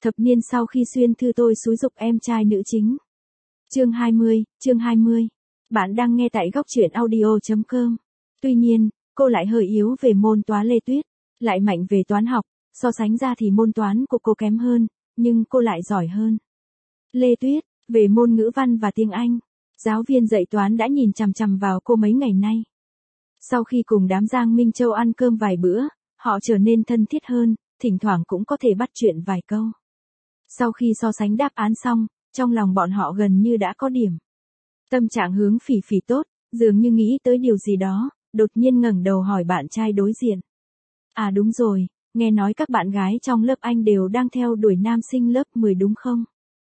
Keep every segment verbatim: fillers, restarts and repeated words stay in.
Thập niên sau khi xuyên thư tôi xúi giục em trai nữ chính. Chương hai mươi, chương hai mươi. Bạn đang nghe tại góc truyện audio chấm com. Tuy nhiên, cô lại hơi yếu về môn toán Lê Tuyết, lại mạnh về toán học, so sánh ra thì môn toán của cô kém hơn, nhưng cô lại giỏi hơn. Lê Tuyết, về môn ngữ văn và tiếng Anh, giáo viên dạy toán đã nhìn chằm chằm vào cô mấy ngày nay. Sau khi cùng đám Giang Minh Châu ăn cơm vài bữa, họ trở nên thân thiết hơn, thỉnh thoảng cũng có thể bắt chuyện vài câu. Sau khi so sánh đáp án xong, trong lòng bọn họ gần như đã có điểm. Tâm trạng Hướng Phỉ Phỉ tốt, dường như nghĩ tới điều gì đó, đột nhiên ngẩng đầu hỏi bạn trai đối diện. À đúng rồi, nghe nói các bạn gái trong lớp anh đều đang theo đuổi nam sinh lớp mười đúng không?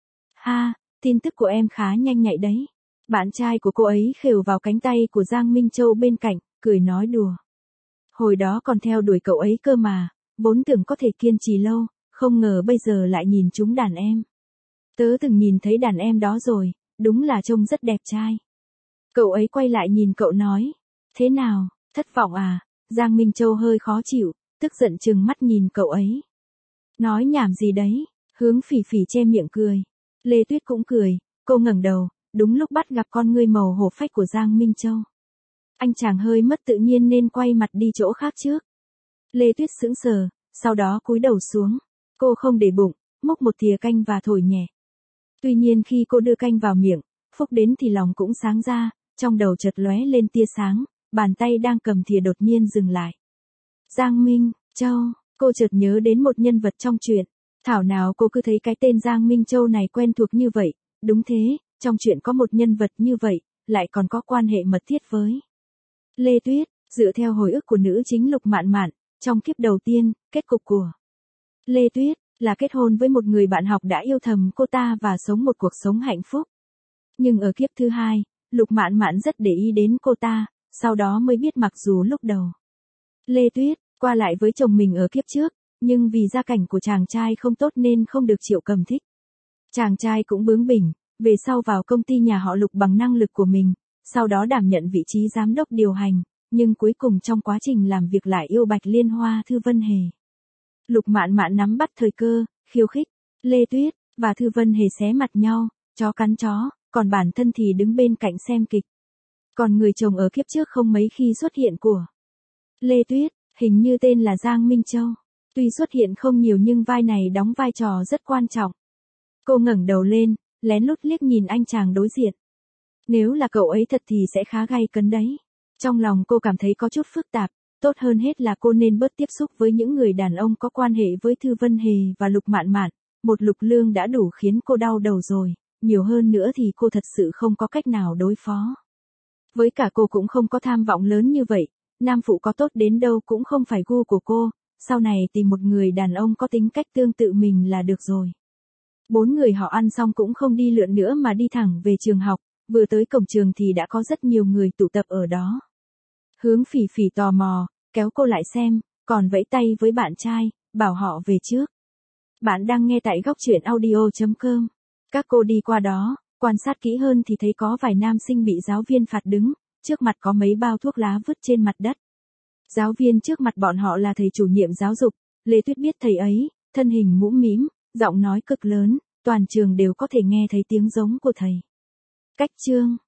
Ha, tin tức của em khá nhanh nhạy đấy. Bạn trai của cô ấy khều vào cánh tay của Giang Minh Châu bên cạnh, cười nói đùa. Hồi đó còn theo đuổi cậu ấy cơ mà, vốn tưởng có thể kiên trì lâu, không ngờ bây giờ lại nhìn chúng đàn em. Tớ từng nhìn thấy đàn em đó rồi, đúng là trông rất đẹp trai. Cậu ấy quay lại nhìn cậu nói, thế nào, thất vọng à? Giang Minh Châu hơi khó chịu, tức giận trừng mắt nhìn cậu ấy. Nói nhảm gì đấy? Hướng Phỉ Phỉ che miệng cười. Lê Tuyết cũng cười, cô ngẩng đầu, đúng lúc bắt gặp con ngươi màu hổ phách của Giang Minh Châu. Anh chàng hơi mất tự nhiên nên quay mặt đi chỗ khác trước. Lê Tuyết sững sờ, sau đó cúi đầu xuống. Cô không để bụng, múc một thìa canh và thổi nhẹ. Tuy nhiên khi cô đưa canh vào miệng, phúc đến thì lòng cũng sáng ra, trong đầu chợt lóe lên tia sáng, bàn tay đang cầm thìa đột nhiên dừng lại. Giang Minh Châu, cô chợt nhớ đến một nhân vật trong truyện. Thảo nào cô cứ thấy cái tên Giang Minh Châu này quen thuộc như vậy, đúng thế, trong truyện có một nhân vật như vậy, lại còn có quan hệ mật thiết với Lê Tuyết, dựa theo hồi ức của nữ chính Lục Mạn Mạn, trong kiếp đầu tiên, kết cục của Lê Tuyết là kết hôn với một người bạn học đã yêu thầm cô ta và sống một cuộc sống hạnh phúc. Nhưng ở kiếp thứ hai, Lục Mạn Mạn rất để ý đến cô ta, sau đó mới biết mặc dù lúc đầu Lê Tuyết qua lại với chồng mình ở kiếp trước, nhưng vì gia cảnh của chàng trai không tốt nên không được Triệu Cầm thích. Chàng trai cũng bướng bỉnh, về sau vào công ty nhà họ Lục bằng năng lực của mình, sau đó đảm nhận vị trí giám đốc điều hành, nhưng cuối cùng trong quá trình làm việc lại yêu Bạch Liên Hoa Thư Vân Hề. Lục Mạn Mạn nắm bắt thời cơ, khiêu khích, Lê Tuyết và Thư Vân Hề xé mặt nhau, chó cắn chó, còn bản thân thì đứng bên cạnh xem kịch. Còn người chồng ở kiếp trước không mấy khi xuất hiện của Lê Tuyết, hình như tên là Giang Minh Châu. Tuy xuất hiện không nhiều nhưng vai này đóng vai trò rất quan trọng. Cô ngẩng đầu lên, lén lút liếc nhìn anh chàng đối diện. Nếu là cậu ấy thật thì sẽ khá gay cấn đấy. Trong lòng cô cảm thấy có chút phức tạp, tốt hơn hết là cô nên bớt tiếp xúc với những người đàn ông có quan hệ với Thư Vân Hề và Lục Mạn Mạn. Một Lục Lương đã đủ khiến cô đau đầu rồi, nhiều hơn nữa thì cô thật sự không có cách nào đối phó. Với cả cô cũng không có tham vọng lớn như vậy, nam phụ có tốt đến đâu cũng không phải gu của cô, sau này tìm một người đàn ông có tính cách tương tự mình là được rồi. Bốn người họ ăn xong cũng không đi lượn nữa mà đi thẳng về trường học, vừa tới cổng trường thì đã có rất nhiều người tụ tập ở đó. Hướng Phỉ Phỉ tò mò, kéo cô lại xem, còn vẫy tay với bạn trai, bảo họ về trước. Bạn đang nghe tại góc truyện audio chấm com. Các cô đi qua đó, quan sát kỹ hơn thì thấy có vài nam sinh bị giáo viên phạt đứng, trước mặt có mấy bao thuốc lá vứt trên mặt đất. Giáo viên trước mặt bọn họ là thầy chủ nhiệm giáo dục, Lê Tuyết biết thầy ấy, thân hình mũm mĩm, giọng nói cực lớn, toàn trường đều có thể nghe thấy tiếng giống của thầy. Cách chương